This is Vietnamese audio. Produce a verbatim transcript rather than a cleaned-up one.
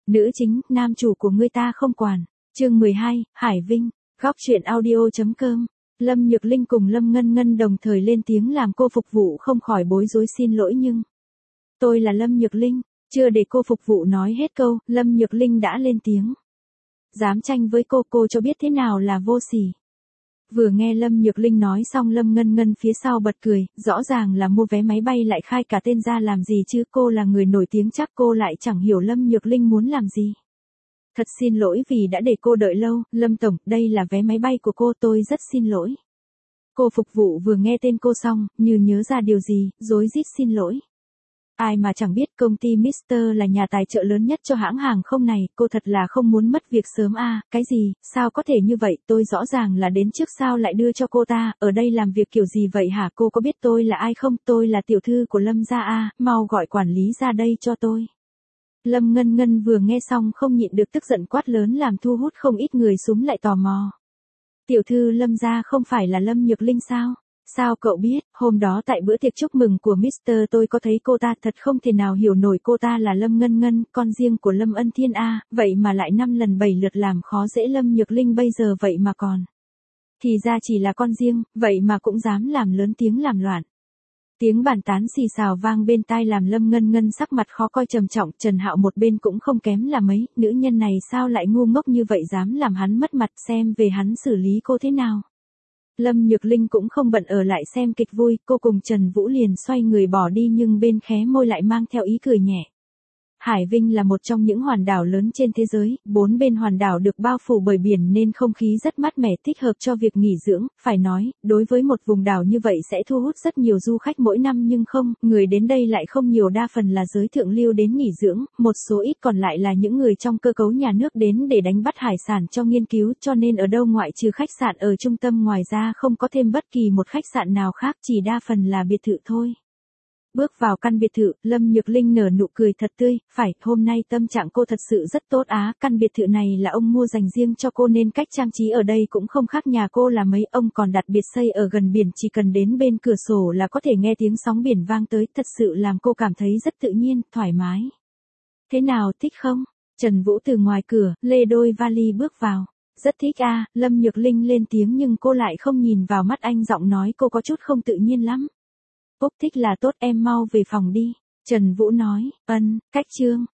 Nữ chính, nam chủ của ngươi ta không quản. Chương mười hai, Hải Vinh, góc truyện audio.com. Lâm Nhược Linh cùng Lâm Ngân Ngân đồng thời lên tiếng làm cô phục vụ không khỏi bối rối xin lỗi nhưng. Tôi là Lâm Nhược Linh, chưa để cô phục vụ nói hết câu, Lâm Nhược Linh đã lên tiếng. Dám tranh với cô, cô cho biết thế nào là vô sỉ. Vừa nghe Lâm Nhược Linh nói xong Lâm Ngân Ngân phía sau bật cười, rõ ràng là mua vé máy bay lại khai cả tên ra làm gì chứ, cô là người nổi tiếng chắc cô lại chẳng hiểu Lâm Nhược Linh muốn làm gì. Thật xin lỗi vì đã để cô đợi lâu, Lâm Tổng, đây là vé máy bay của cô, tôi rất xin lỗi. Cô phục vụ vừa nghe tên cô xong, như nhớ ra điều gì, rối rít xin lỗi. Ai mà chẳng biết công ty Mister là nhà tài trợ lớn nhất cho hãng hàng không này, cô thật là không muốn mất việc sớm à, cái gì, sao có thể như vậy, tôi rõ ràng là đến trước sao lại đưa cho cô ta, ở đây làm việc kiểu gì vậy hả, cô có biết tôi là ai không, tôi là tiểu thư của Lâm gia à, mau gọi quản lý ra đây cho tôi. Lâm Ngân Ngân vừa nghe xong không nhịn được tức giận quát lớn làm thu hút không ít người xúm lại tò mò. Tiểu thư Lâm gia không phải là Lâm Nhược Linh sao? Sao cậu biết, hôm đó tại bữa tiệc chúc mừng của Mister tôi có thấy cô ta, thật không thể nào hiểu nổi cô ta là Lâm Ngân Ngân, con riêng của Lâm Ân Thiên A, vậy mà lại năm lần bảy lượt làm khó dễ Lâm Nhược Linh bây giờ vậy mà còn. Thì ra chỉ là con riêng, vậy mà cũng dám làm lớn tiếng làm loạn. Tiếng bàn tán xì xào vang bên tai làm Lâm Ngân Ngân sắc mặt khó coi trầm trọng, Trần Hạo một bên cũng không kém là mấy, nữ nhân này sao lại ngu ngốc như vậy dám làm hắn mất mặt, xem về hắn xử lý cô thế nào. Lâm Nhược Linh cũng không bận ở lại xem kịch vui, cô cùng Trần Vũ liền xoay người bỏ đi nhưng bên khóe môi lại mang theo ý cười nhẹ. Hải Vinh là một trong những hòn đảo lớn trên thế giới, bốn bên hòn đảo được bao phủ bởi biển nên không khí rất mát mẻ thích hợp cho việc nghỉ dưỡng, phải nói, đối với một vùng đảo như vậy sẽ thu hút rất nhiều du khách mỗi năm nhưng không, người đến đây lại không nhiều, đa phần là giới thượng lưu đến nghỉ dưỡng, một số ít còn lại là những người trong cơ cấu nhà nước đến để đánh bắt hải sản cho nghiên cứu, cho nên ở đâu ngoại trừ khách sạn ở trung tâm ngoài ra không có thêm bất kỳ một khách sạn nào khác, chỉ đa phần là biệt thự thôi. Bước vào căn biệt thự, Lâm Nhược Linh nở nụ cười thật tươi, phải, hôm nay tâm trạng cô thật sự rất tốt á, căn biệt thự này là ông mua dành riêng cho cô nên cách trang trí ở đây cũng không khác nhà cô là mấy, ông còn đặt biệt xây ở gần biển, chỉ cần đến bên cửa sổ là có thể nghe tiếng sóng biển vang tới, thật sự làm cô cảm thấy rất tự nhiên, thoải mái. Thế nào, thích không? Trần Vũ từ ngoài cửa, lê đôi vali bước vào. Rất thích a, Lâm Nhược Linh lên tiếng nhưng cô lại không nhìn vào mắt anh, giọng nói cô có chút không tự nhiên lắm. Úc thích là tốt, em mau về phòng đi. Trần Vũ nói, ân, cách chương.